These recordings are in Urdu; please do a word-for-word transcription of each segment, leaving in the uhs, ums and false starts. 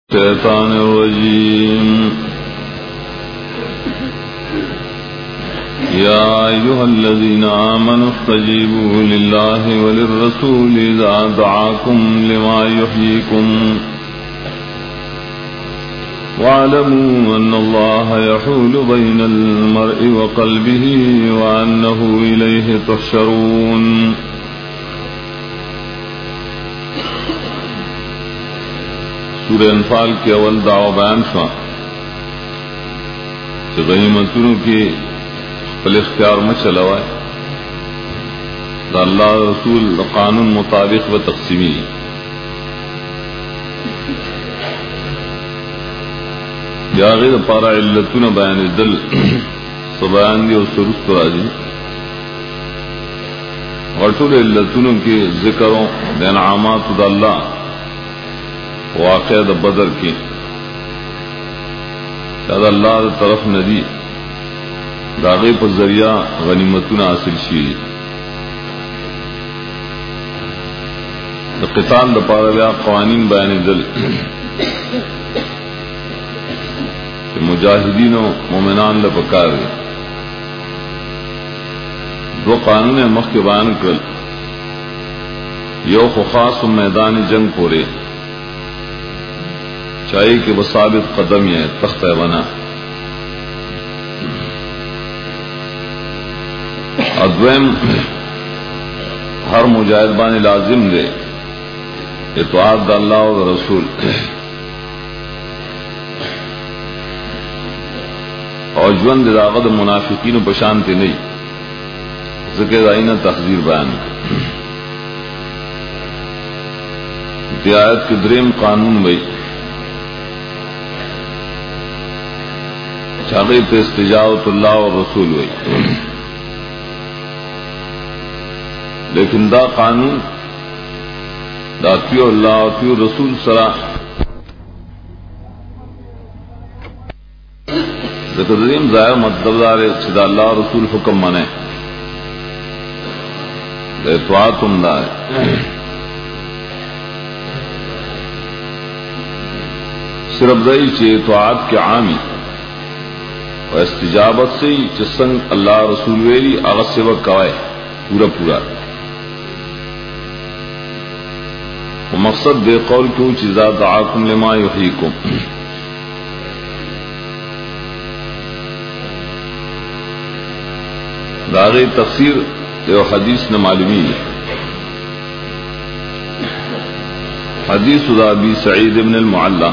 الشيطان الرجيم يا أيها الذين آمنوا استجيبوا لله وللرسول إذا دعاكم لما يحييكم واعلموا أن الله يحول بين المرء وقلبه وأنه إليه تحشرون. سورہ انفال کے اول دعوی بیان شوا کہ غنیمتوں کی پل اختیار میں چلوائے دا اللہ رسول قانون مطابق و تقسیمی یا غیر پارا علتون بیان دل سبیان دی و سرست راجی غٹور علتون کی ذکروں انعامات دا اللہ واقع دا بدر کی شاید اللہ دا طرف ندی داغی پر ذریعہ غنیمتون حاصل شوئی دا قتال دا پارا بیا قوانین بیان دل کہ مجاہدین و مومنان لپکار دے دو قانون مخ کے بیان کر یو خاص میدان جنگ پورے چاہیے کہ وہ ثابت قدم ہے تخت بنا ادویم ہر مجاہد بانی لازم دے اطاعت اللہ و رسول اور جون دراغت منافقین و پشانتی نہیں ذکر آئینہ تحذیر بیان دیایت کے دریم قانون بھئی چاہیے پہ استجابت اللہ اور رسول ہوئی لیکن دا قانون دا تیو اللہ اور تیو رسول سرا ذکر دریم ظاہر مطلب دار چدا اللہ رسول حکم منے دا اطاعت ہم دا ہے صرف دائی چی اطاعت کے عامی و استجابت سے جسنگ اللہ رسول ویلی آغاز سے وقت کوائے پورا پورا و مقصد دے قول کیوں چیزا دعاکم لما یحییکم داغی تفسیر دیو حدیث نے معلومی حدیث دا ابی سعید ابن المعلا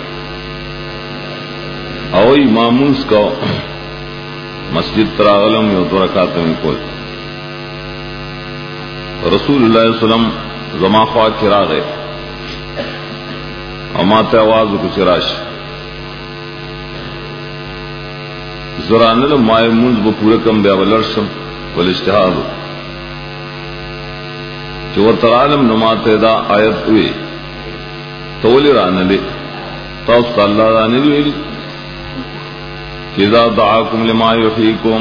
او اماموس کو مسجد تراغلم یو دو رکعت میں کوئی رسول اللہ علیہ وسلم زما خواہ کرا گئے امات آواز کو چراش زرانل مائے منز وہ پورے کم بیا ولرشم والاشتہار جو ترالم نمات دا آیت ہوئے تولی رانلے توست اللہ رانلی ہوئی اذا دعاکم لما یحییکم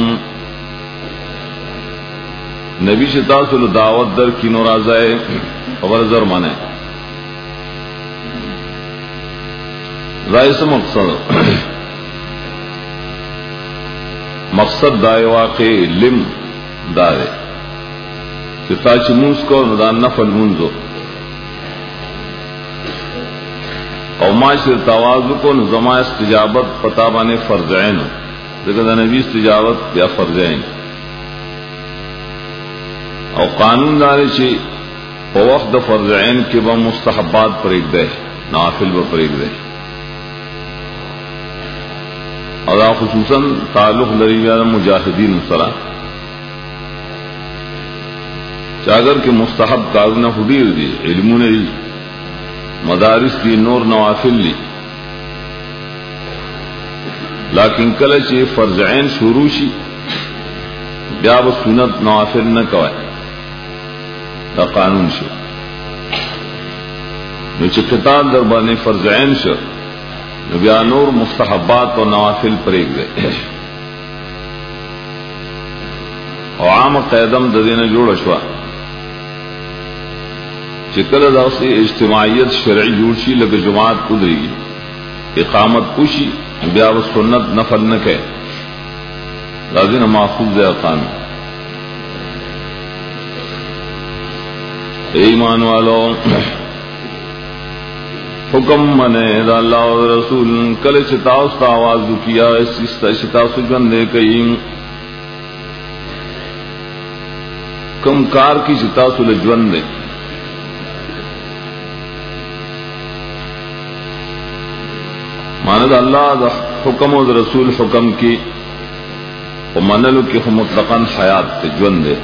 نبی شتا سل دعوت در کی نورازائے خبر زر مانے رائس مقصد مقصد دائے واقع لم دارے چتا چموس کو ندان نفل منزو او معاشر توازو کو نظمہ استجابت پتا بانے فرض عین ذکر نبی استجابت یا فرض عین او قانون دارے چی پا وقت فرض عین کے با مستحبات پر ایک دے نافل با پر ایک دے اور خصوصاً تعلق لریویہ مجاہدین سرا چاگر کے مستحب کارنا خدیر دی علمون دی مدارس دی نور نوافل لی لیکن کل چی فرض عین شروع شی بیا با سنت نوافل نہ کوئے دا قانون شو نو چی قتال در بانے فرض عین شو نو بیا نور مستحبات و نوافل پریگ دے او عام قیدم ددین جوڑ شوا چکل دا سے اجتماعیت شرعی جوڑ شی لگ جماعت قدرے گی اقامت پوشی بیا و سنت نفل نہ کہ غازی نہ محفوظ اقام. ایمان والو حکم منے دا اللہ و رسول کل چتاؤ ستا آواز کیا اس شتا سجن دے کئی کم کار کی چتا سل جون دے ماند اللہ دا حکم و رسول حکم کی و منلو کی مطلقاً حیات تے جون دے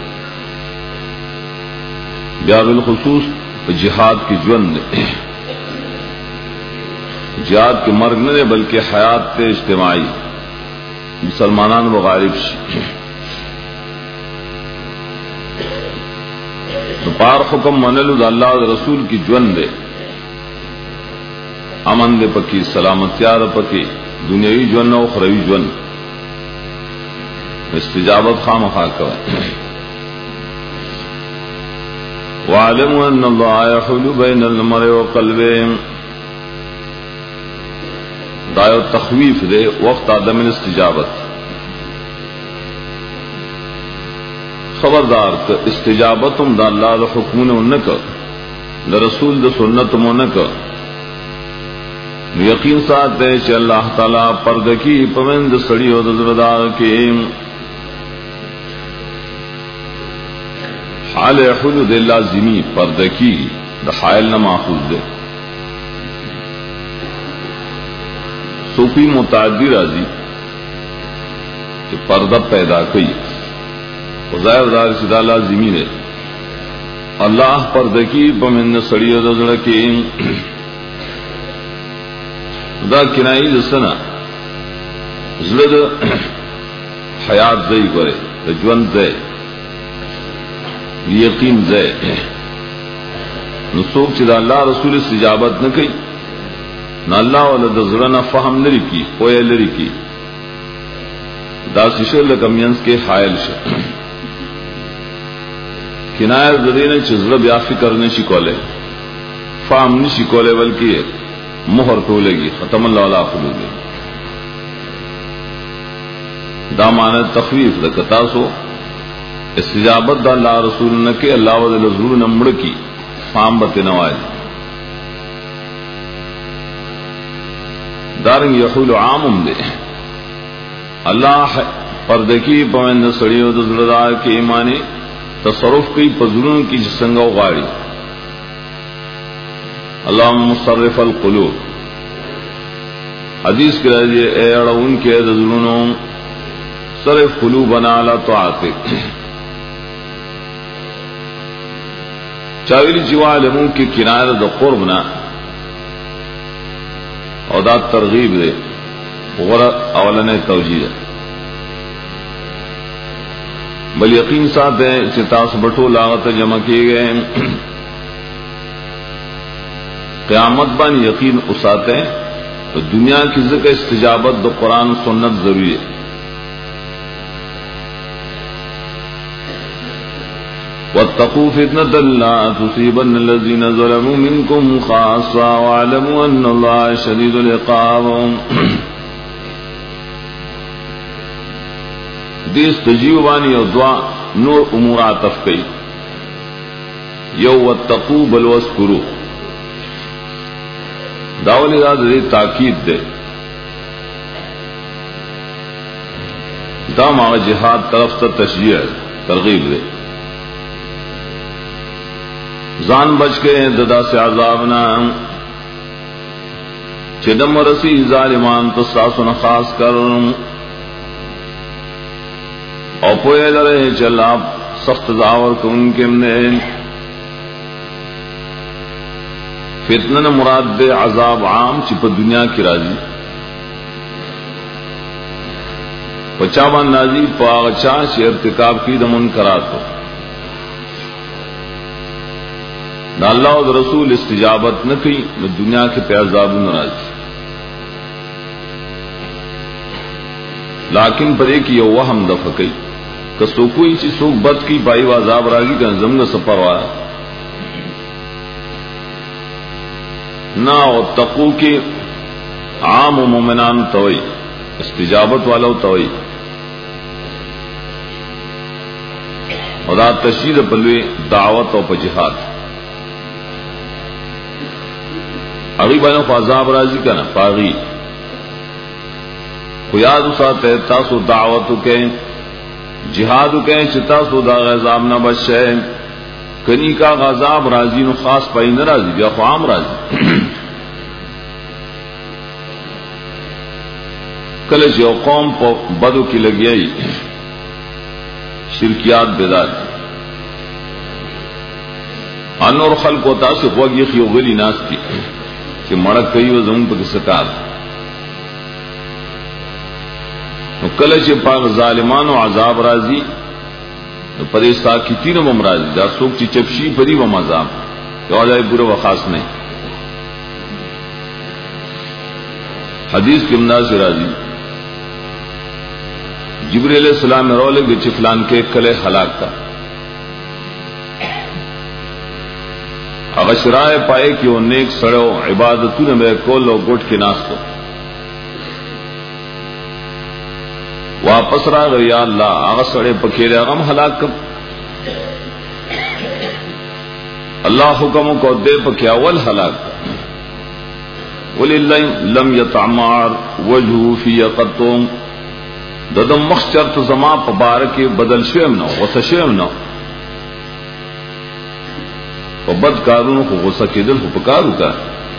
بیا بالخصوص جہاد کی جون دے جہاد کے مرگ نہ بلکہ حیات تے اجتماعی مسلمانان و غالب شی پار حکم منلو دا اللہ دا رسول کی جون دے امن دے پکی سلامتیار پکی دنیاوی جون و اخروی جون استجابت خام خواہ کوئے. وَعَلَمُوا أَنَّ اللَّهَ يَحُولُ بَيْنَ الْمَرْءِ وَقَلْبِهِ دایو تخویف دے وقت عدم استجابت. خبردار کہ استجابتم دا اللہ دا حکمون انکا دا رسول دا سنتم انکا یقین ساتھ دے چھ اللہ تعالیٰ پردکی پوند سڑی و دا زردار کے حال حل دے لازمی پردکی دا حائل نہ ماخوذ دے. صوفی متعدی راضی کہ پردہ پیدا کئی ظاہر دار سدا لازمی دے اللہ پردکی پمن سڑی و دا کے دا کنائی دسنا زلد حیات دے کرے رجون دے یقین دے نسوک چدا اللہ رسول استجابت نہ کئی نہ اللہ والا دزرنا فہم لری کی پوئے لری کی دا سشر لکمینس کے حائل شا کنایت ددین چزر بیا فکر نشی کولے فہم نشی کولے بلکہ مہر کولے گی ختم اللہ علیہ خلو گی دا معنی تخویف دا کتاسو استجابت دا اللہ رسول نکے اللہ و دل ضرور نمڑ کی فام بت نوائز دارنگ یحول عامم دے اللہ پردکی پوند سڑی و دزردار کے ایمانے تصرف کی پزرون کی جسنگا غاڑی اللہ مصرف القلوب حدیث کے رضی اے اڑون کے دزرونوں صرف قلوبنا علی طاعتک چاویلی جوالمون کی کنار دا قربنا او دا ترغیب دے غرد اولن توجیہ بل یقین ساتھ ہے چتاس بٹو لاغت جمع کیے گئے قیامت بان یقین اساتے ہیں تو دنیا کی ذکر استجابت دو قرآن سنت ضروری ہے. واتقوا فتنة لا تصيبن الذين ظلموا منكم خاصة واعلموا أن الله شديد العقاب. دیس تجیوبانی اور دعا نور امور عطف کئی یو واتقوا بل واذکروا داولی دا دے تاکید دے دا ماں جہاد طرف تا تشجیع ترغیب دے زان بچ کے ددا سے عذابنا چدم رسی ظالمان تساسن خاص کر اور پوئے لرے چلا سخت داور کو ان کے نے فتنہ مراد دے عذاب عام چپ دنیا کی راضی پچاوان نازی پاغچا سے ارتکاب کی دمن کرات ہو نہ اللہ اور رسول استجابت نہ کی نہ دنیا کے پہ عذاب ناراض لیکن پر ایک یہ وہم دفع کی کہ سو کوئی چیز سوک بد کی بائی و عذاب راگی کا زمن سفر ہوا نہ اور تقو کے عام و مومنان توئی استجابت والو توئی خدا تشہیر پلوی دعوت و جہاد اگی بنو فعذاب راضی کا نا پاغی خیاد ساتھ تاسو دعوت کے جہاد کے چتاسو دا غذاب نہ بچے کنی کا غذاب راضی نو خاص پائی نہ راضی بیا خام راضی کلش یو قوم پو بدو کی لگی شرکیات بیدار انور خلق و تاسف وگی خیو غلی ناس کی کہ مڑک کئی و زمون پا کسکار کلش پاک ظالمان و عذاب راضی پدے ساکتین و ممراضی دا سوک چی چپشی پری و مذاب کہ جائے پورا و خاص نہیں حدیث کی امداد سے راضی جبریل علیہ السلام میں رولے گے چفلان کے کلے ہلاک کا اغشرائے پائے کہ وہ نیک سڑو عبادتوں نے میں کول و گوٹ کے ناستو واپس را گیا اللہ آغا سڑے پکیرے اغم ہلاک کم اللہ حکم کو دے پکی اول ہلاک کم وَلِلَّهِ لَمْ يَتَعْمَارْ وَجْهُ فِي يَقَتُّمْ ددم مخشر تو زما پبارکی بدل شیم نو غصہ شیم نو و بد کارونو کو غصہ کی دل کو پکارو کا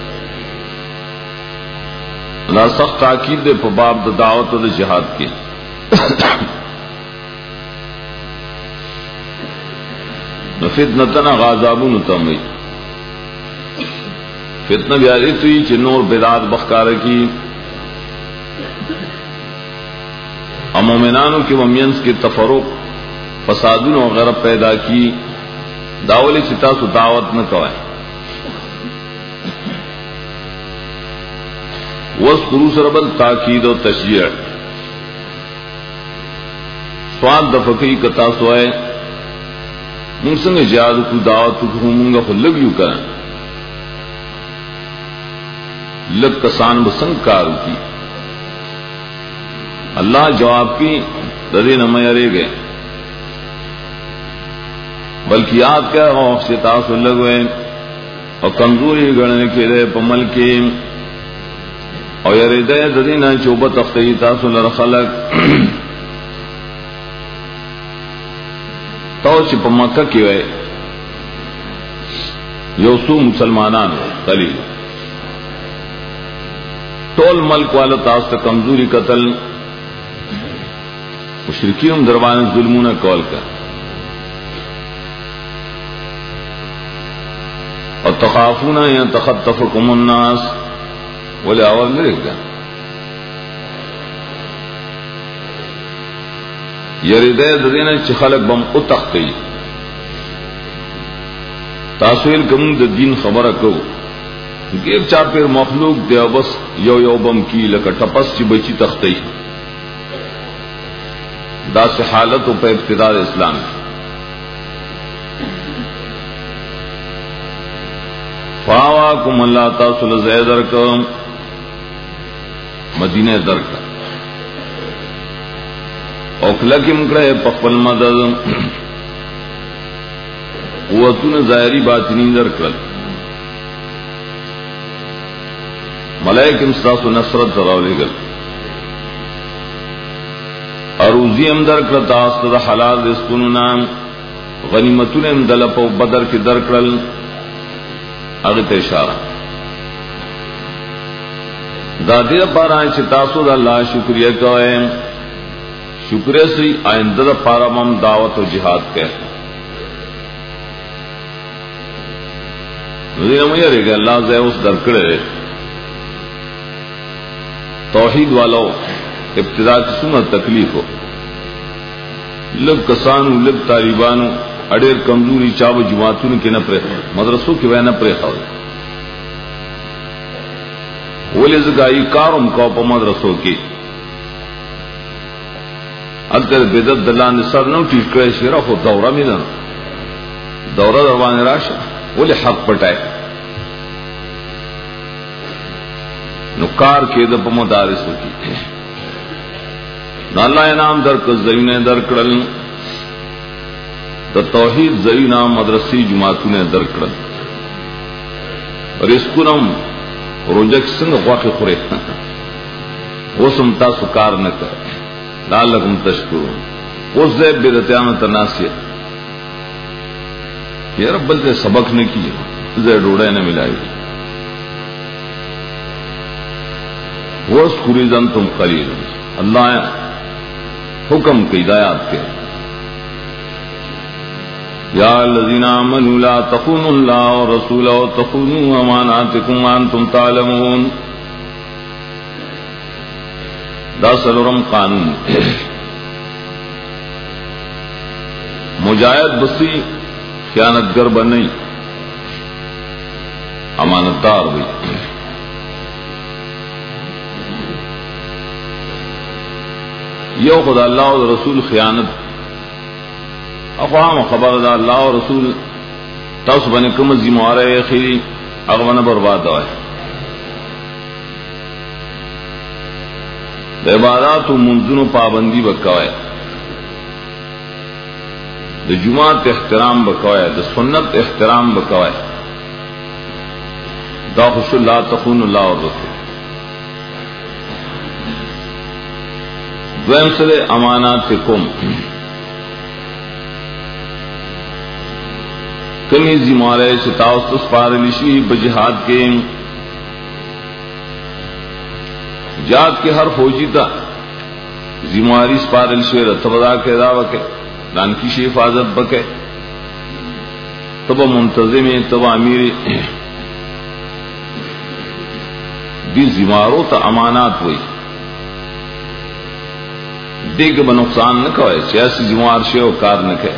لا سخت تاکید دے پباب دا دعوت و دا جہاد کی فتنتنا غازابون تمی فتنہ بیاری توی چی نور بدعات بخکار کی مومنانوں کی ومینس کی تفرق فسادون وغیرہ پیدا کی داولی چتا سو دعوت نہ کوائے وذکروا سربل تاکید و تشجیع سوال دفقی کتا سوائے من سنگ جہاد کو دعوت کو منگا خلگیو کرن لگ کسان بسنگ کارو کی اللہ جواب کی ددی نمائے رے گئے بلکہ یاد کیا ہو سے تاثر لگوے اور کمزوری گڑنے کے رے پمل کی اور یہ ردے ددی نہ چوبت اختیی تاثر لرخلق تو چپ مکہ کی وے یوسو مسلمانان قلیل ٹول ملک والا تاثر کمزوری قتل مشرکین دروان ظلمون کول کا اور تخافون یا تخطفکم الناس ولی آور لے گا یریدے ددینا چی خلق بم اتختی تاسویل کمون دا دین خبر کو ایک چاپیر مخلوق دے بس یو یو بم کی لکا ٹپس چی بچی تختی دا سے حالت پہ ابتداء اسلام فاواکم اللہ تاصل زیدر کا مدینہ در کا اوکلکم کرے پخفل مدد قوتون ظاہری باطنی در کر ملائکم ستاسو نصرت راولے گل اروزی ام در کرتا استد حلال رزقونو نام غنیمتون ام دلپ و بدر کی در کرل اغت اشارہ دادی پارا چتاسو دا اللہ شکریہ کوئے شکریہ سی آئندہ دا پارا مم دعوت و جہاد کے نظیر مجھے رہے گا اللہ زی اس در کرے توحید والو ابتدا کی سمت تکلیف ہو لب کسانو لب طالبانو اڑیر کمزوری چاو جماعتوں کے نہ پریخا مدرسوں کی وہ نہ پریخا ولی زگائی کارم کو پا مدرسوں کی التر بدت دلان سر نو ٹیٹ کرے شیرہ خود دورہ میدن دورہ دروان راشا ولی حق پٹائے نکار کے دپ مدارس کی اللہ انعام در کزین در کڑل د توحید زینا مدرسی جماعتوں نے در کڑل اور اس کو نم روجک سنگ واقع خورے وہ سمتا سکار نہ کر لعلکم تشکرون وہ زیب بدتیان تناسیہ یہ رب بلتے سبق نے کی زیر ڈوڑے نے ملائی وہ سکوری زن تم قلیل اللہ حکم کی ہدایات کے یا الذین آمنوا لا تخونوا اللہ ورسولہ وتخونوا اماناتکم وانتم تعلمون دا سلورم قانون مجاہد بسی خیانت گر بنئی امانتدار ہوئی یو خدا اللہ و رسول خیانت اقوام خبر دا اللہ و رسول تاس بنے کم زیموارے خیری اغوان برباد ہوئے دا عبادات و منزن و پابندی بکوائے دا جماعت احترام بکوائے دا سنت احترام بکوائے دا خوش اللہ تخون اللہ و رسول دویم سرے اماناتکم کمی زیمارے شتاوستس پارلیشی بجہاد کے جہاد کے ہر فوجی تا زیماری سپارلشی رتبدا کے دعوی کے لانکی شی حفاظت بکے تب منتظم تب امیر دی زیماروں تا امانات ہوئی دیکھ با نقصان نہ کوئے سیاسی زموار شے و کار نہ کہے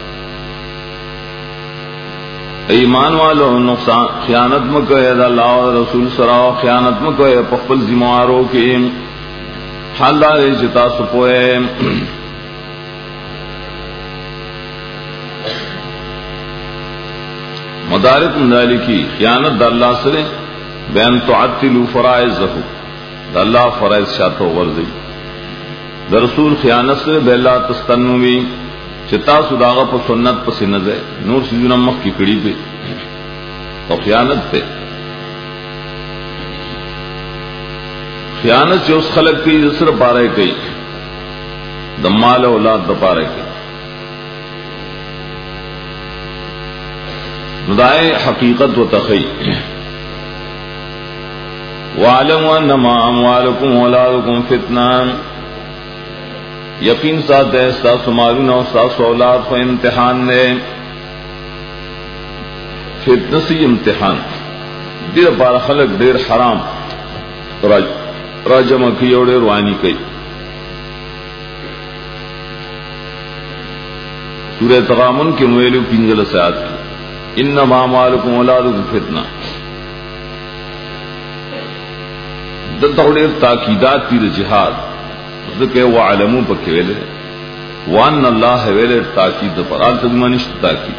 ایمان والو نقصان خیانت مکوئے دا اللہ و رسول سراو خیانت مکوئے پخبل زمواروں کی حال دارے جتا سپوئے مدارک مدالی کی خیانت دا اللہ سرے بین تعطلو فرائض رہو دا اللہ فرائض شاتو غرزی در رسول خیانت سے بیلا تستنوی چتا سداغا پر سنت پر سنت ہے نور سیزونا مخ کی کڑی پہ اور خیانت پہ خیانت سے اس خلق کی جسر پارے کئی دمال اولاد دپارے کئی ندائے حقیقت و تخی وَعَلَمُوا أَنَّمَا أَمْوَالُكُمْ وَأَوْلَادُكُمْ فِتْنَةٌ یقین ساتھ ہے ساس معلوم اور ساس اولاد کو امتحان نے فتنسی امتحان دیر پار خلق دیر حرام راجم کی اور روانی کی سورہ تغامن کے مویلو پنجل سیاد کی انما اموالکم اولادکم فتنہ دلتا دیر تاکیدات تیر جہاد کہ وہ عالموں پر کھیلے وان اللہ ویلے تاکید پر آل تدمانشت تاکید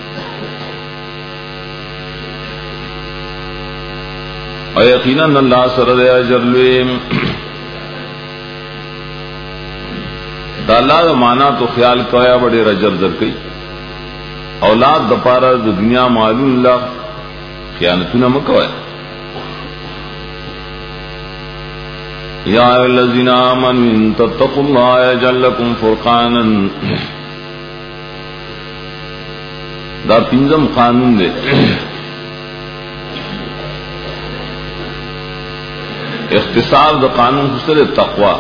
اور یقیناً اللہ سرد اجر لویم دا اللہ دا مانا تو خیال کویا بڑے رجر در کئی اولاد دپارا دا دنیا معلوم اللہ خیانتو نہ مکویا یا الذین آمنوا ان تتقوا اللہ یجعل لکم فرقانا دا پنجم قانون دے اختصار دا قانون حسر تقوی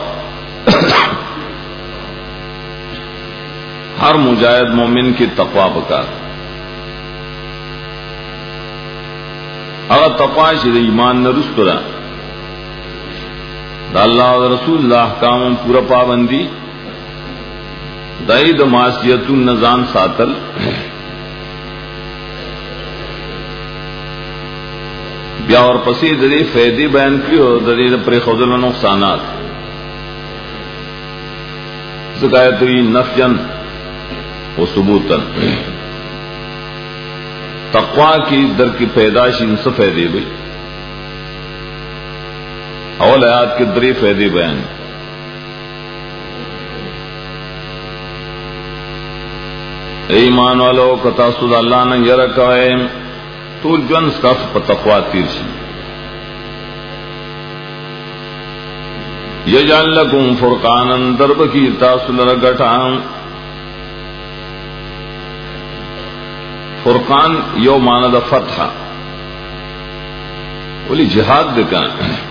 ہر مجاہد مومن کی تقوی بکار اگر تقوی شد ایمان نرست کرا دا اللہ و رسول اللہ احکام پورا پابندی دائی دا معصیت النظام ساتل بیا اور پسی دری فیدی بیان کی اور دری پر خودل نقصانات زکایتوی نفیاً و ثبوتاً تقوی کی در کی پیدائش ان سے فیدی بھی اول آیات کے دری فائدے بیان. ایمان والو کتا سود اللہ نے یہ رکھا ہے طول جن سکاف پر تقوی تیر شی. یجعل لکم فرقانا درب کی تاسو لرگٹان. فرقان یو معنی دا فتح ولی جہاد دکان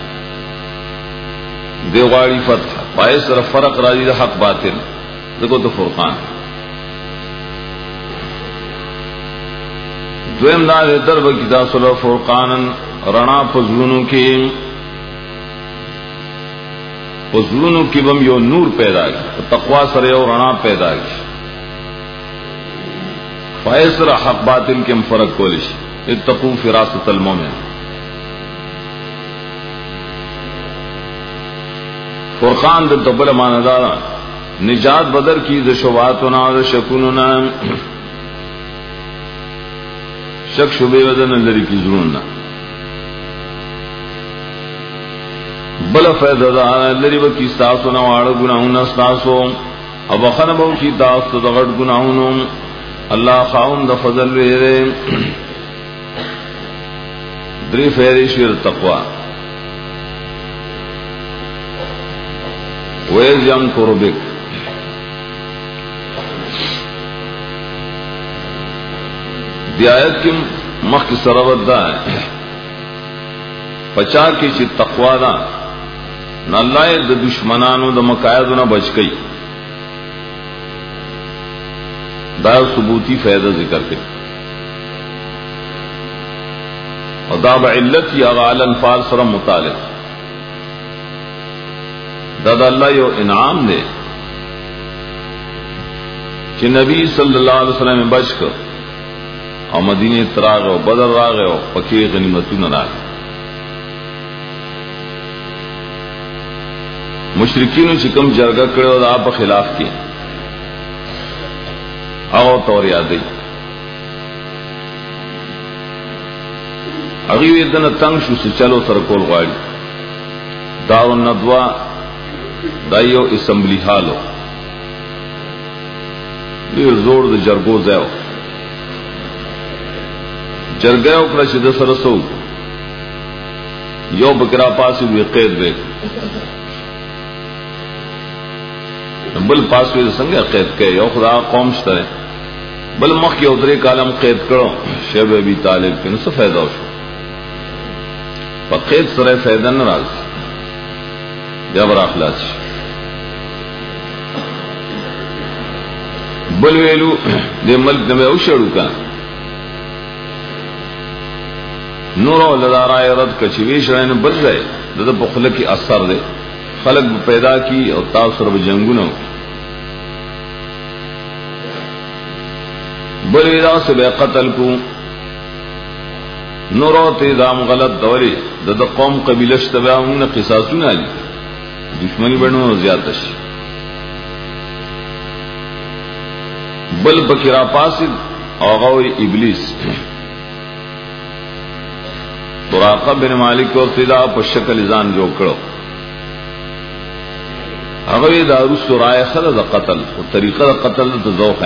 دیواری فتح پائے سر فرق راجی دا حق باطل دیکھو تو فرقان. دویم دار درب کی تاسو لر فرقانا رنا پزلونو کی پزلونو کی بم یو نور پیدا کی تقوی سر یو رنا پیدا کی فائسر حق باطل کے فرق کولش. اتقوا فراست المومن. فرقان دل تبل ماندارا نجات بدر کی ز شبہاتنا و شکوننا شک شبے بدن لری کی ضرورنا بل فیض لری وکی ستاسونا واڑ گناہونا ستاسو اب خنبو کی تاستو دغٹ گناہونو اللہ خاون دا فضل ویرے. دری فیری شیر تقوی. ویز یم قربک دی آیت کی مخ کی سرابت دا ہے پچا کی چی تقوی دا نا اللہ دا دشمنانو دا مقایدو نا بچ گئی. دا ثبوتی فائدہ ذکر کے اور دا بعلت یا غال انفال سرم مطالب دا دا اللہ یو انعام دے کہ نبی صلی اللہ علیہ وسلم بچ کر اور مدینہ تراغ و بدر راغ و پکی غنیمتون راغ. مشرکین چکم جرگہ کرے اور آپ خلاف کیے آغا طور یادی اغیوی دن تنگ شو سے چلو سرکول غاڑی دار الندوہ دائیو اسمبلی حالو دیر زور دا جرگو زیو جرگیو کلا شد سرسو یو بکرا پاسی دوی قید بیک بل پاسوی سنگے قید کے یو خدا قوم شترے بل مخ کی ادھرے کالم قید کرو شیب ابی طالب کے نصف فیضہ ہو شو پا قید سرے فیضہ نراز یا برا اخلاص بل ویلو دے ملک دمے او شڑو کا نورو لدارائے رد کچوی شرائن بل رہے دادا بخلق کی اثر دے خلق پیدا کی اور تاثر بجنگونو بلیدہ سے بے قتل کو نورو تیزام غلط دوری دا قوم قبیلش تبعاون قصاصون آلی دشمنی بڑھنو زیادش بل بکرا پاسد آغاوی ابلیس تراقہ بن مالک اور تیزا پر شکل ازان جو کرو اغوی دارو سرائے خلد قتل طریقہ قتل دا ذوق ہے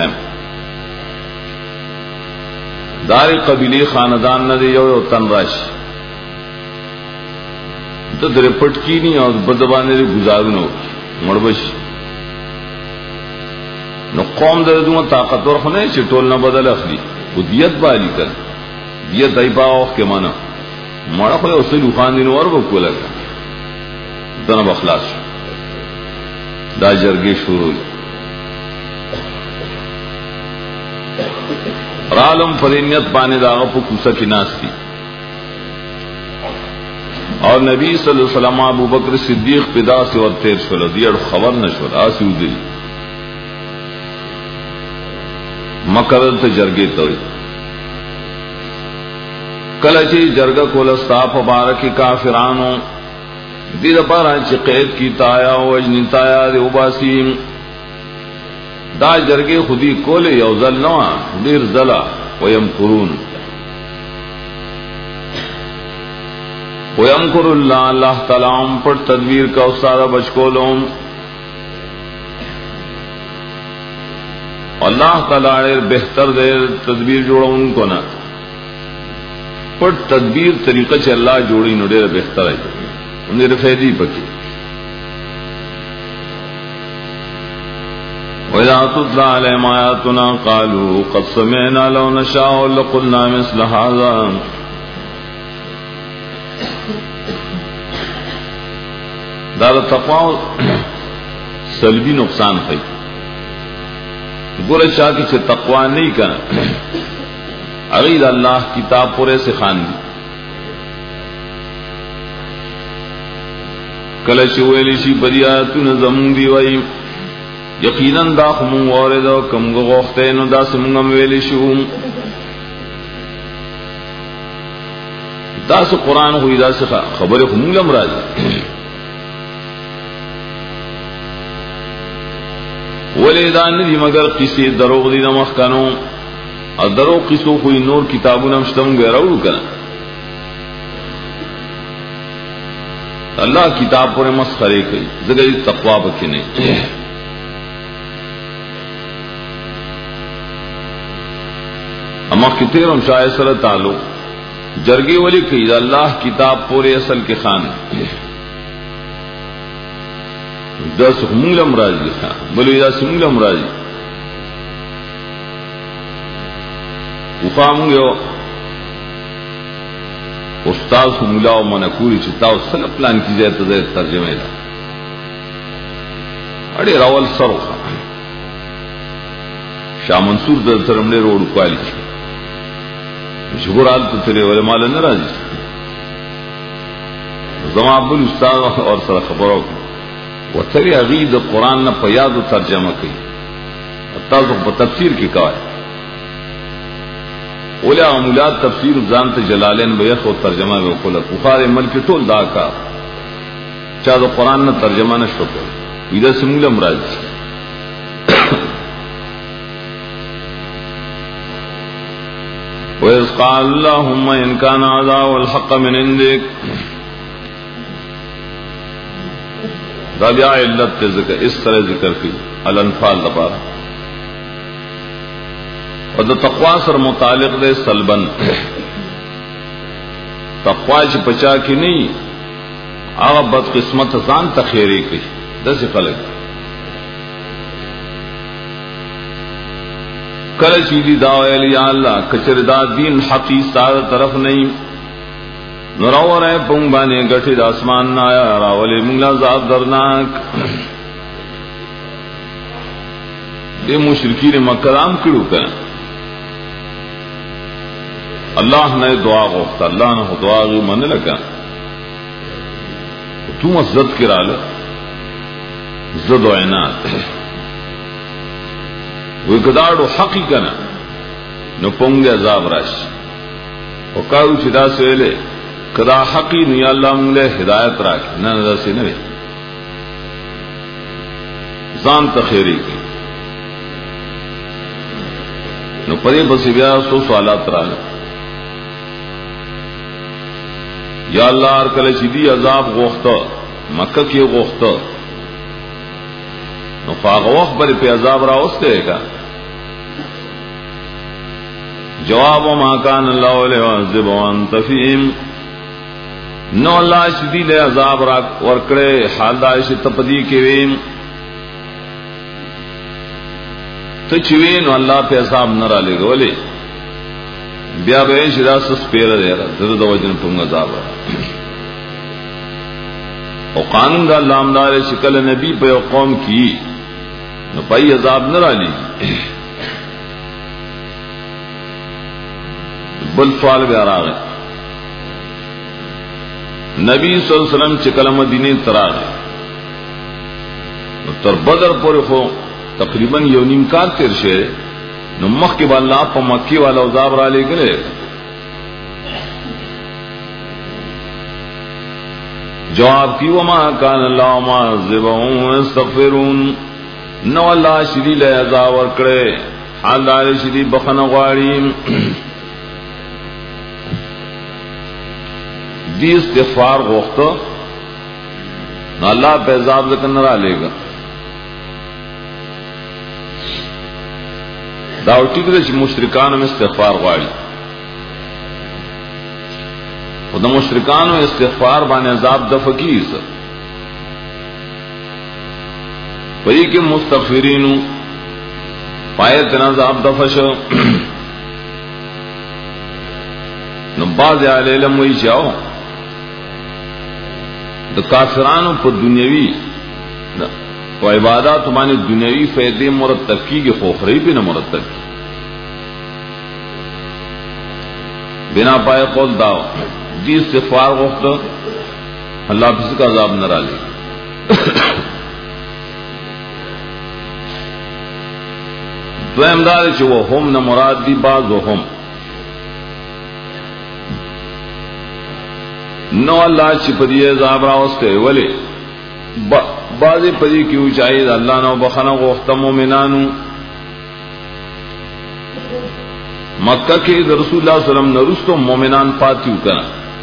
دار قبیلی خاندان نہ دے یو تن راش تو در پٹکی نہیں اور بدبانے دے گزارنو مڑبش نو قوم در دوں طاقتور خنے چٹول نہ بدل اخلی وہ دیت بالی کر دیت ای باوخ کے مانا مڑا کوئی اسے لوخان دین اور بکو لگا دنا بخلاص دا جرگے شروع رالم فرینیت پانے داغا پو کوسا کی ناس تھی اور نبی صلی اللہ علیہ وسلم ابو بکر صدیق پیدا سے اور تیر شولا دیڑ خبر نہ شولا آسی ادری مقرر تا جرگے توی کلچی جرگہ کولستا پبارکی کافرانو دید پارا چی قید کی تایا و اجنی تایا دے اباسیم دا جرگے خودی کولے یو ذل نوا دیر ذلا ویم قرون وَيَمْكُرُ اللَّهُ اللہ تعالیٰ ہم پر تدبیر کا استاد بچکولوں اللہ تعالیٰ بہتر دے تدبیر جوڑوں ان کو نہ پر تدبیر طریقہ سے اللہ جوڑی نو ډېر بہتر ہے انہیں رفیدی پکی وَإِذَا تُتْلَى عَلَيْهِمْ آيَاتُنَا قَالُوا قَدْ سَمِعْنَا لَوْ نَشَاءُ لَقُلْنَا مِثْلَ هَذَا دا تقوی سلبی نقصان ہے گورے چاہ کی چھے تقوی نہیں کرنا عقید اللہ کتاب پورے سے خان دی کلچ ویلی شی بریاتون زمون دی وی یقیناً دا خمون واردو کم گو غوختینو دا سمونگم ویلی شوم دا سے قرآن ہوئی دا سے خبر خمونگم راجی ولی دان دی مگر قصی دروغ دی نمخ کنو اور دروغ قصو کوئی نور کتابوں نمشتم گے روڑو کنا اللہ کتاب پر مسخرے کئی زگر تقوی بکی نہیں اما کتیرم شاہ سر تعلق جرگی ولی کئی اللہ کتاب پورے اصل کے خان دس منگلم راجی بولو دس منگلم راجی وقام گے استاد کو ملاو منکوری چتا سل پلان کی جائے تو ترجمے دا اڑے راول سر شاہ منصور در ترمنے روڈ کوالی شکر حال تو تیرے والے مالا نہ راجی زمان بل استاد اور سر خبروں کی وہ تری عقید قرآن نہ پیاد و ترجمہ کی حتی تفسیر کی کہا اولا امولاد تفسیر زانت جلالین بیخ و ترجمہ بے خلق بخار ملک طول دا کا چاہ قرآن نہ ترجمہ نہ شکر ادھر سے مولم راج وَإِذْ قَالَ اللَّهُمَّ إِنْ كَانَ هَذَا وَالْحَقَّ مِنْ عِنْدِكَ رابعہ علت ذکر اس طرح ذکر کی الانفال دبارہ اور دا تقوی سر متعلق دے سلبن تقوی چی پچا کی نہیں آغا بد قسمت زان تخیری کی دس خلق کل چیدی دعوی یا اللہ کچر دا دین حقی سار طرف نہیں نراو رہے پنگ بانے گٹھی دا اسمان نایا راولی منگلا زاب درناک یہ مشرکین مکرام کڑو کریں اللہ نے دعا غوفتا اللہ نے دعا غی من لگا تو مزد کرا لے زد و عناد وہ گداڑو حقی کنا نو پنگ عذاب راش وکاو چدا سویلے کدا حقی نو یا اللہ مولے ہدایت راکی نا ندا سے نوے زان تخیری کی نو پدے بسی بیا سو سوالات را لے یا اللہ ارکل چیدی عذاب غوختا مکہ کی غوختا نو فاغ وقت بری پہ عذاب را اس دے گا جواب ما کان اللہ علیہ وعذب وانت فیم نو اللہ چیدی لے عذاب را ورکڑے حال دائش تپدی کے ویم تو چوین اللہ پہ عذاب نہ را لے گا ولی بیا بے شدا سس پیر دے رہا زرد وجن پنگ عذاب رہا او قانون دا اللہ امدار شکل نبی پہ قوم کی نو پائی عذاب نہ را لی بل سوال بے آراغ ہے نبی صلی اللہ علیہ وسلم چکل مدینی تراغ ہے تر بدر پر خو تقریباً یو نیم کال تیر شے نو مخ کے بعد اللہ پا مکی والا عذاب را لے گلے جواب کی وما کان اللہ معذبهم استغفرون نو اللہ شدی لے عذاب ورکڑے حال دار شدی بخن غواری دی استغفار غوښته نو الله په عذاب ځکه نه را لېږه. دا ټیک دی چې مشرکان هم استغفار غواړي، خو د مشرکانو استغفار باندې عذاب دفع کیږي. پئی کے مستغفرین پائے تنا عذاب دفع شو. نو باز علی علم وی چاو د کافرانو په دنیوي و عبادات باندې دنیوي فائدې مرتب کیږي، خو خری به نه مرتب کی. بنا پائے قول داو دی استغفار غوښته الله په څه عذاب نه را لې. دویم دار چې و هم نه مراد دی بعض و هم نو الله چې په دې عذاب راوسته ولی بعضی په دې کې اوچای د الله نو بخنه غوښته مؤمنانو. مکه کې د رسول الله صلی الله علیه وسلم نرستو مؤمنان پاتیو کړه،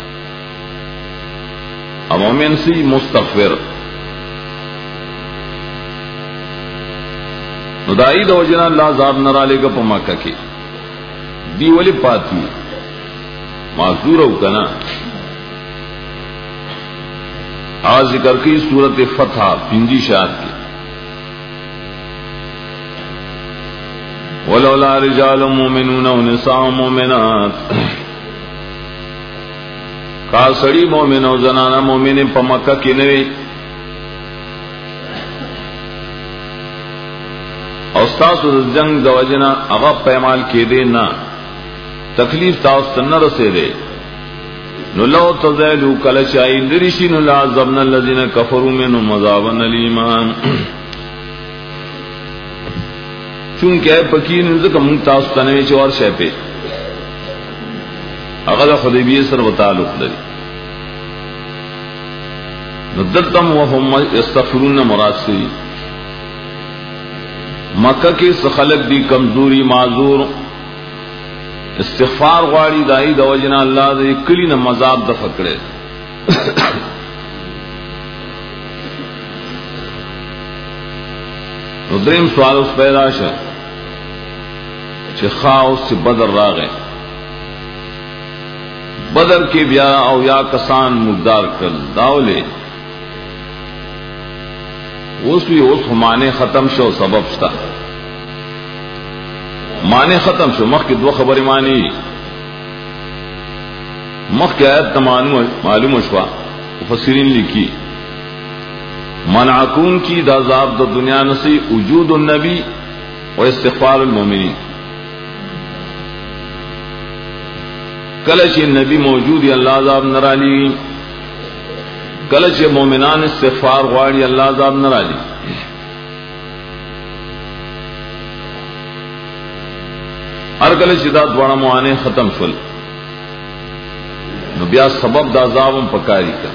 ا مؤمن سی مستغفر نو دای د وجنا الله عذاب نه را لګه په مکه کې دی ولی پاتیو معذور او کنا. آ ذکر کی سورت فتح پنجی شاعت کی ولولا رجال مومنون و نساء مومنات کا سڑی مومن و زنانا مومن پا مکہ کی نوی اوستاسو جنگ دوجنا اغا پیمال کی دے نا تکلیف تاست نہ رسے دے نو لو تزیلو کلچائی لرشی نو لعذبنا الذین کفروا منهم عذابا علیما. چونکہ پکین ذکر منتاس تنوی چوار شے پہ اغل حدیبیہ سر و تعلق لری ندلتم وهم یستغفرون مراد سے مکہ کے سخلق دی کمزوری معذور استغفار غواړي دای د وجنا الله دې کلی نه مذاب د فکړې. نو دریم سوال اوس پیدا شه چې خاص چې بدر راغې بدر کې بیا او یا کسان مقدار کړل داولې اوس وی اوس همانه ختم شو سبب شتا معنی ختم شو. مخ کی دو خبر معنی مخ کی آیت معلوم شوا مفسرین لکھی منعکون کی دا عذاب دا دنیا نسی وجود النبی و استغفار المومنین. کلچ نبی موجود اللہ عذاب نرالی، کلچ مومنان استغفار غواړي اللہ عذاب نرالی. ہر کله چې دا دواړه معانه ختم شول نو بیا سبب د عذاب پکاري کا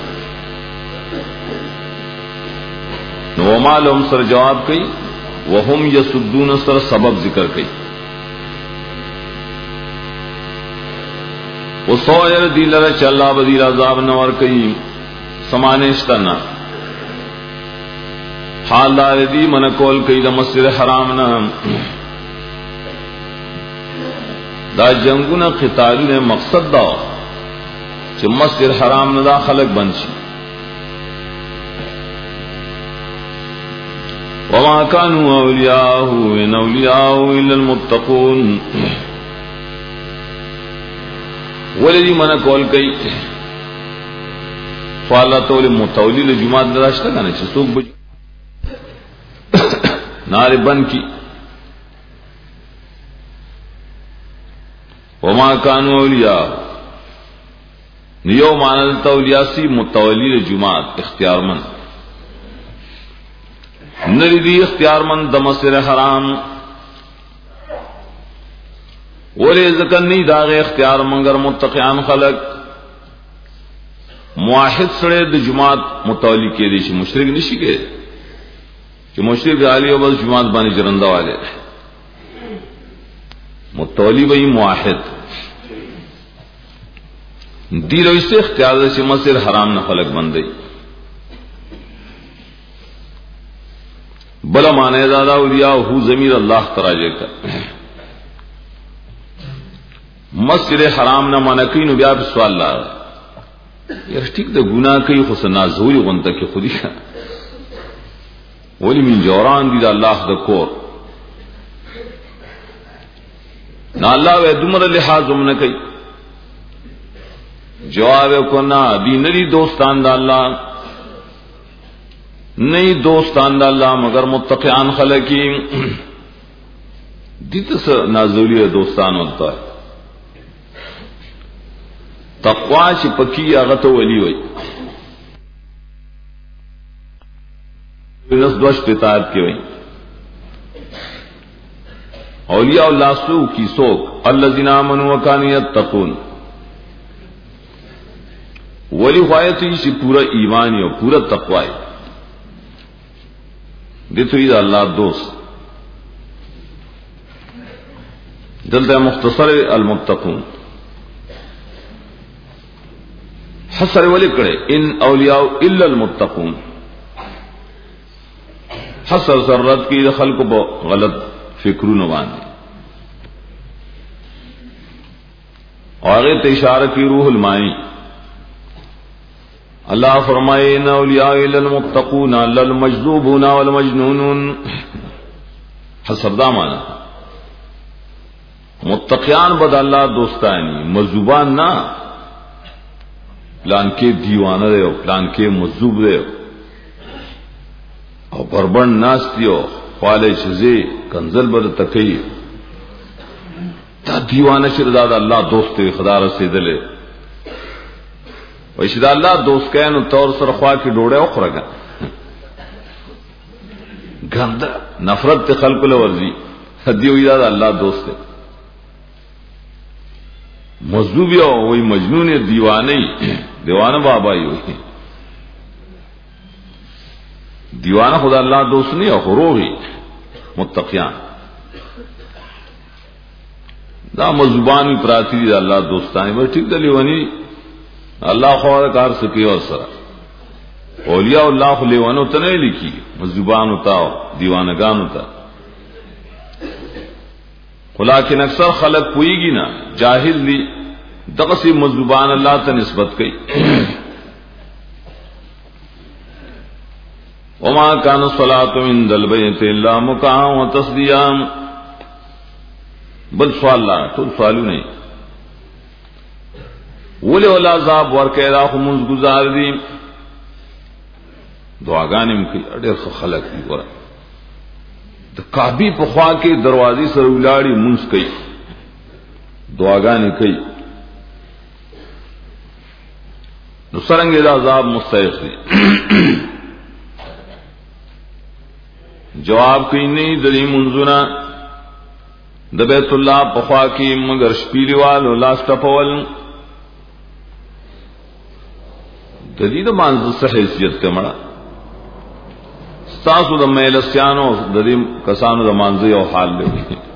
نو معلوم سر جواب کوي وهم يسدون سر سبب ذکر کوي او سویر دی لره چې الله بدیل عذاب نور کوي سمانشتنا حال دار دی من کول کوي د مسجد حرام نه دا جنگونه قتالونه مقصد دا چې مسجد حرام نه دا خلق بند شي. وما كانوا اولیاءه ان اولیاءه الا المتقون. ولدی من کول کوي فالله تول متولی له جمعه دراشته کنه چې څوک بج نار بند کی. وما كانوا اولیاء نیو مانل تولیاسی متولی جماعت اختیار من نریدی اختیار من د مسجد حرام ولی ذکر نہیں داغ اختیار منگر متقیان خلق موحد سڑے د جماعت متولی کے دیشی مشرک نشی کے کہ مشرک عالی و بس جماعت بانی جرندہ والے متولی بھئی موحد دی لو اس اختیار دے چې مسجد حرام نہ خلق بندي بلا معنی دادا اولیاء ہو ضمیر اللہ تراجے کا مسجد حرام نہ منع کین نو بیا سوال لا یار ٹھیک ده گناہ کوي خو سنا زوري غونته کې خودي ولی من جوران دی دا اللہ دا کور نہ اللہ وے دمر لحاظ من کئی جواب کو نہ دی نری دوستان دا اللہ نئی دوستان دا اللہ مگر متقیان خلقی دیت سے نازولی دوستان ہوتا ہے تقوی چی پکی آغت ولی ہوئی نس دوش پتایت کے وئی اولیاء اللہ سو کی سوک الذین آمنوا وکانوا یتقون ولی خواہتی سی پورا ایمان اور پورا تقوی دیتوید اللہ دوست دلتا مختصر المتقون حسر ولی کرے ان اولیاء الا المتقون حسر ضرورت کی خلق کو غلط فکروں نوان اور آگے اشارہ کی روح المائی اللہ فرمائے ان اولیاء الا المتقون الا المجذوبون والمجنونون حسر دا مانا متقیان بد اللہ دوستانی مجذوبان نہ پلان کے دیوانہ دے ہو پلان کے مجذوب دے ہو اور بربن ناستی ہو خوالے چیزے کنزل بر تکی تا دیوانہ شرداد اللہ دوست خدار سے دلے ویشد اللہ دوست کہن طور سر خواہ کی ڈوڑے اخرگا گندہ نفرت خلق لورزی دیو ایداد اللہ دوست ہے مجذوبی ہو وہی مجنون دیوانی دیوانہ بابائی ہوئی دیوانہ خدا اللہ دوست نہیں اور روحی متقیان دا مذہبان پراتی دا اللہ دوستانی بس ٹھیک دلی ونی اللہ خوار کار سکی اور سرا اولیاء اللہ لیوانو تا نہیں لکھی مذہبان ہوتا دیوانگان ہوتا لیکن اکثر خلق پوئی گی نا جاہل دی دقسی مذہبان اللہ تا نسبت کئی وما كان الصلاة عند البيت الا مكاء وتصديا بل سوال لا تو سوالو نہیں ولی ولا عذاب ورکے راہ منز گزار دی دعاگانے میں کی اڑے خلق دی ورا کعبی پخوا کے دروازی سر الاڑی منز کئی دعاگانے کئی نو سرنگ دا عذاب مستحق دی جواب کی نہیں دلی منزنا د بیت اللہ پخوا کی مگر شپیلی وال و لاس ٹپول دلی دا مانز سے حیثیت کے مڑا ستاسو دا میلسیانو دلی کسانو دا مانزی او حال لے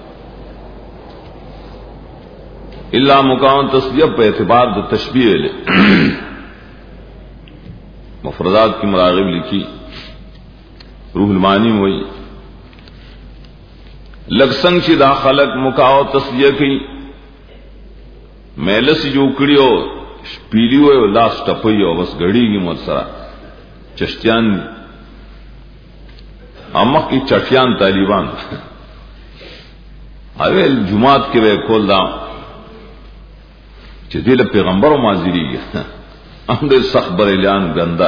اللہ مقام تصدیب پہ اعتبار دا تشبیہ لے مفردات کی مراغب لکھی روح المانی ہوئی لگسنگ چی دا خلق مکاو تصدیہ کی میلس جو کڑی ہو پیلی ہوئے ہو لاس ٹپئی ہو بس گڑی گی مرسرا چشتیان امک کی چٹیان طالبان اویل جماعت کے وے کھول دا چی دیل پیغمبر و مازیری گیا ہم دے سخت بریلیان گندہ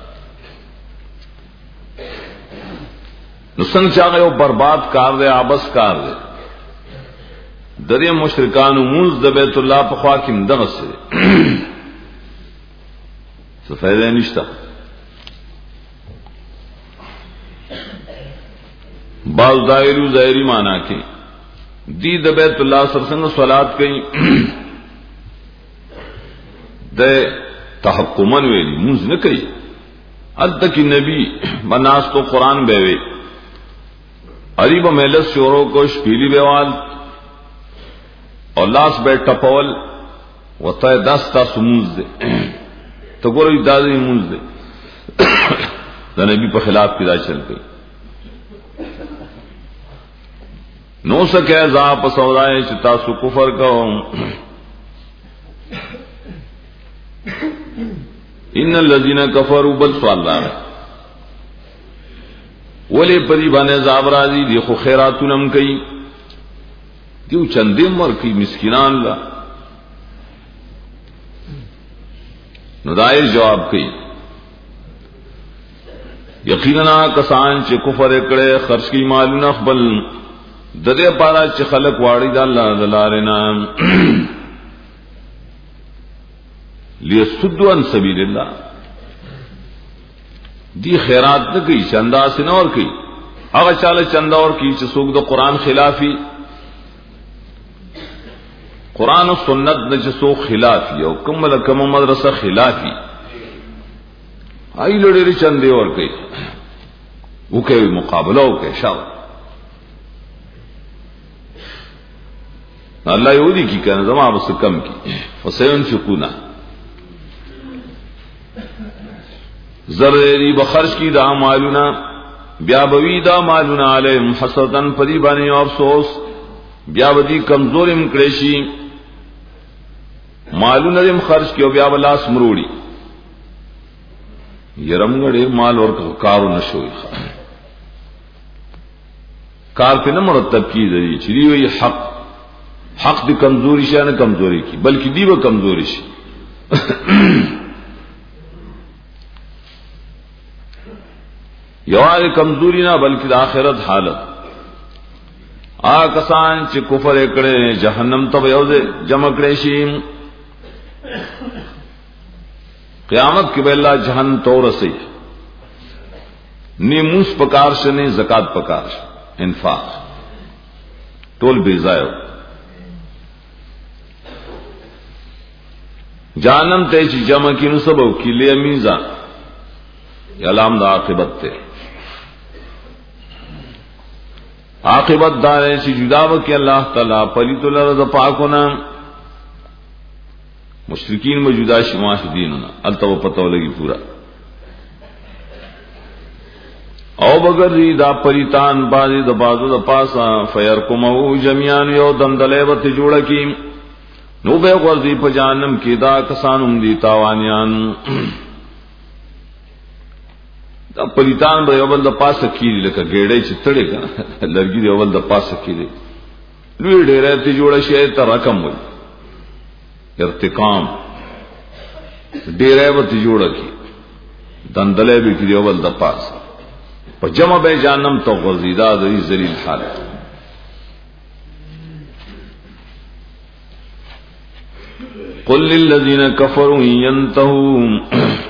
نسنگ چاہ گئے برباد کار دے آبس کار دے دریا مشرکان منز د بیت اللہ پخوا کی مدغس سے سفیدہ نشتا بعض دائرو ظاہری مانا کی دی د بیت اللہ سرسنگ صلات کئی دے تحکمن ویلی منز نہ کئی اد تک نبی بناس تو قرآن بیوے عریب میلس شوروں کو شپیلی بیوال اور لاس بے ٹپول وتا داستا سموز دے تو گورو دادی موز دے دا نبی پر خلاف کی دا چل گئی نو سکے ذا پسودائے چتا سو کفر کا ان الذين كفروا بل سوالار ولی پری بانے عذاب راضی دی خو خیراتونم کئی دیو چندے مر کی مسکینان لا ندائر جواب کئی یقیننا کسان چے کفر اکڑے خرچ کی مالون اخبل ددے پارا چے خلق واڑی دا اللہ دلارنا لیسدو عن سبیل اللہ دی خیرات نہ کی چندہ سے نہ اور کی اگر چال چندہ اور کی چسوک دو قرآن خلافی قرآن و سنت نہ چسو خلافی او کمل کم مدرسہ خلافی آئی لڑے ری چندے اور کی وہ کہ مقابلہ ہو کہ شاو اللہ یہودی کی کہنا زمان بس کم کی فسینفقونا ذری بخرج کی دا مالونا بیا بوی دا مالونا علیہم حسرتن پدی بانی افسوس بیا بدی کمزورم کریشی مالونا دیم خرج کیو بیا بلاس مروڑی یرمگڑے مال اور کارو نشوئی کار پہ نہ مرتب کی دری چلی ہوئی حق حق دی کمزوری شاہ نہ کمزوری کی بلکہ دی وہ کمزوری شی یوار کمزوری نہ بلکہ آخرت حالت آ کسان چ کفر اکڑے جہنم تب یوزے جمع کریشیم قیامت کی بیلا جہنم تو رسی نی موس پکار سے نی زکات پکار سے انفاق ٹول بے ضائع جہنم تے چ جمع کی نسبو کی لے میزان علام دا عاقبت تے عاقبت دارے سی جداو کہ اللہ تعالی پلیت الارض پاکونا مشرکین میں جدا شماشدینونا التو پتو لگی پورا او بگر دی دا پلیتان بازی دا بازو دا پاسا فیرکمہو جمیان یو دندلے بت جوڑا کی نو بے غرزی پا جانم کی دا کسانم دی تاوانیان دا پلیتان با یوبل دا پاس کیلی لکا گیڑے چی تڑے کا لرگی دا یوبل دا پاس کیلی لوی ڈیرے تی جوڑا شیئتا رقم ہوئی ارتقام ڈیرے با تی جوڑا کی دندلے بھی کی یوبل دا پاس پا جمع بے جانم تو غزیدہ دا دی ذلیل حالت قل للذین کفروا ینتہوا